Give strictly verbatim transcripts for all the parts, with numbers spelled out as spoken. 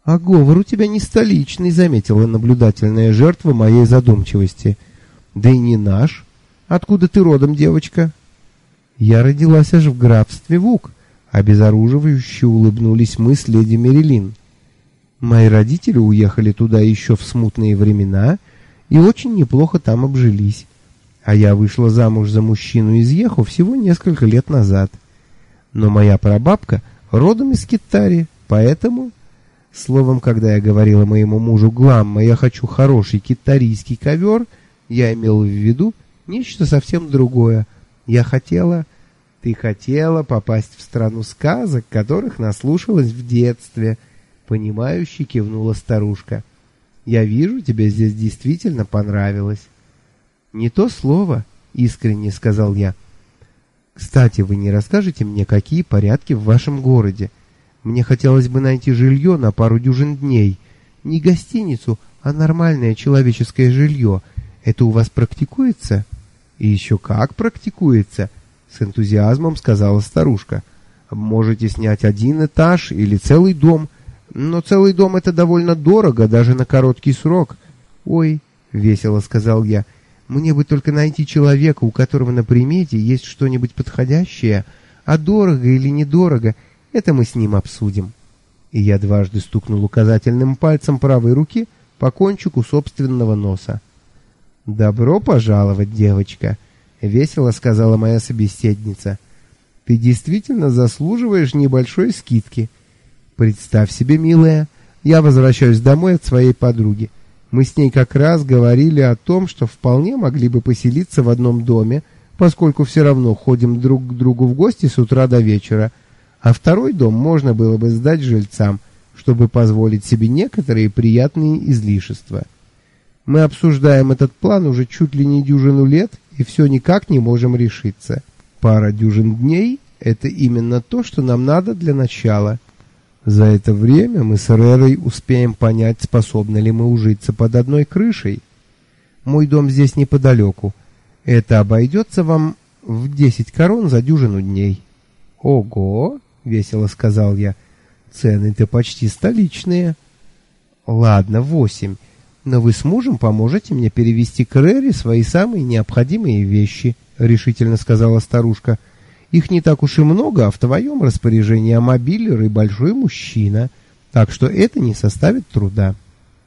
А говор у тебя не столичный, заметила наблюдательная жертва моей задумчивости. Да и не наш. Откуда ты родом, девочка? Я родилась аж в графстве Вук, обезоруживающе улыбнулись мы с леди Мерилин. Мои родители уехали туда еще в смутные времена и очень неплохо там обжились. А я вышла замуж за мужчину из Еху всего несколько лет назад. Но моя прабабка родом из Китари, поэтому... Словом, когда я говорила моему мужу Гламма, я хочу хороший китарийский ковер, я имел в виду нечто совсем другое. Я хотела... Ты хотела попасть в страну сказок, которых наслушалась в детстве, понимающе кивнула старушка. Я вижу, тебе здесь действительно понравилось. Не то слово, искренне сказал я. Кстати, вы не расскажете мне, какие порядки в вашем городе? Мне хотелось бы найти жилье на пару дюжин дней. Не гостиницу, а нормальное человеческое жилье. Это у вас практикуется? И еще как практикуется, с энтузиазмом сказала старушка. Можете снять один этаж или целый дом. Но целый дом — это довольно дорого, даже на короткий срок. Ой, весело сказал я. Мне бы только найти человека, у которого на примете есть что-нибудь подходящее, а дорого или недорого — это мы с ним обсудим. И я дважды стукнул указательным пальцем правой руки по кончику собственного носа. «Добро пожаловать, девочка», — весело сказала моя собеседница. «Ты действительно заслуживаешь небольшой скидки. Представь себе, милая, я возвращаюсь домой от своей подруги. Мы с ней как раз говорили о том, что вполне могли бы поселиться в одном доме, поскольку все равно ходим друг к другу в гости с утра до вечера, а второй дом можно было бы сдать жильцам, чтобы позволить себе некоторые приятные излишества. Мы обсуждаем этот план уже чуть ли не дюжину лет и все никак не можем решиться. Пара дюжин дней — это именно то, что нам надо для начала. За это время мы с Рерой успеем понять, способны ли мы ужиться под одной крышей. Мой дом здесь неподалеку. Это обойдется вам в десять корон за дюжину дней». «Ого!» — весело сказал я. «Цены-то почти столичные». «Ладно, восемь. Но вы с мужем поможете мне перевести к Рере свои самые необходимые вещи», — решительно сказала старушка. «Их не так уж и много, а в твоем распоряжении амобилер и большой мужчина, так что это не составит труда».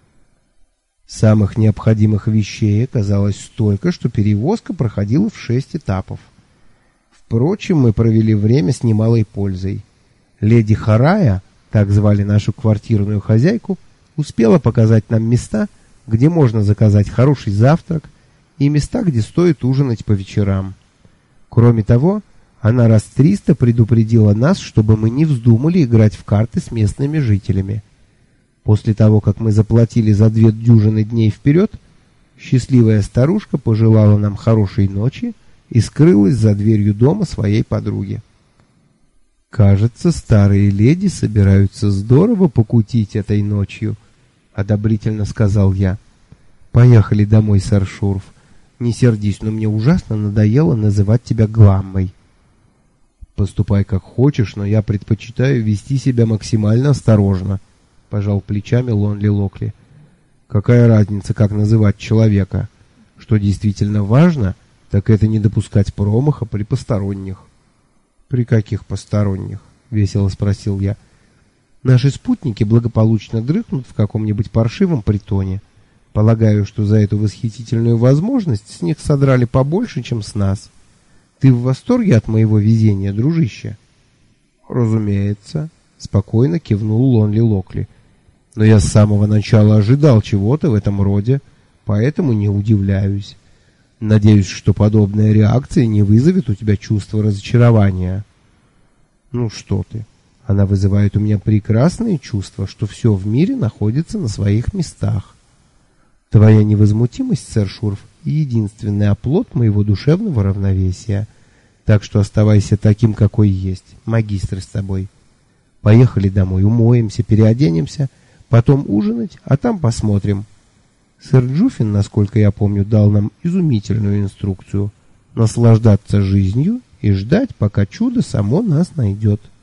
Самых необходимых вещей оказалось столько, что перевозка проходила в шесть этапов. Впрочем, мы провели время с немалой пользой. Леди Харая, так звали нашу квартирную хозяйку, успела показать нам места, где можно заказать хороший завтрак, и места, где стоит ужинать по вечерам. Кроме того, она раз триста предупредила нас, чтобы мы не вздумали играть в карты с местными жителями. После того, как мы заплатили за две дюжины дней вперед, счастливая старушка пожелала нам хорошей ночи и скрылась за дверью дома своей подруги. «Кажется, старые леди собираются здорово покутить этой ночью», — одобрительно сказал я. «Поехали домой, сэр Шурф. Не сердись, но мне ужасно надоело называть тебя Гламмой». «Поступай как хочешь, но я предпочитаю вести себя максимально осторожно», — пожал плечами Лонли Локли. «Какая разница, как называть человека? Что действительно важно, так это не допускать промаха при посторонних». «При каких посторонних?» — весело спросил я. «Наши спутники благополучно дрыхнут в каком-нибудь паршивом притоне. Полагаю, что за эту восхитительную возможность с них содрали побольше, чем с нас. Ты в восторге от моего везения, дружище?» «Разумеется», — спокойно кивнул Лонли Локли. «Но я с самого начала ожидал чего-то в этом роде, поэтому не удивляюсь. Надеюсь, что подобная реакция не вызовет у тебя чувства разочарования». «Ну что ты, она вызывает у меня прекрасные чувства, что все в мире находится на своих местах. Твоя невозмутимость, сэр Шурф, единственный оплот моего душевного равновесия. Так что оставайся таким, какой есть, магистр с тобой. Поехали домой, умоемся, переоденемся, потом ужинать, а там посмотрим. Сэр Джуфин, насколько я помню, дал нам изумительную инструкцию: наслаждаться жизнью и ждать, пока чудо само нас найдет».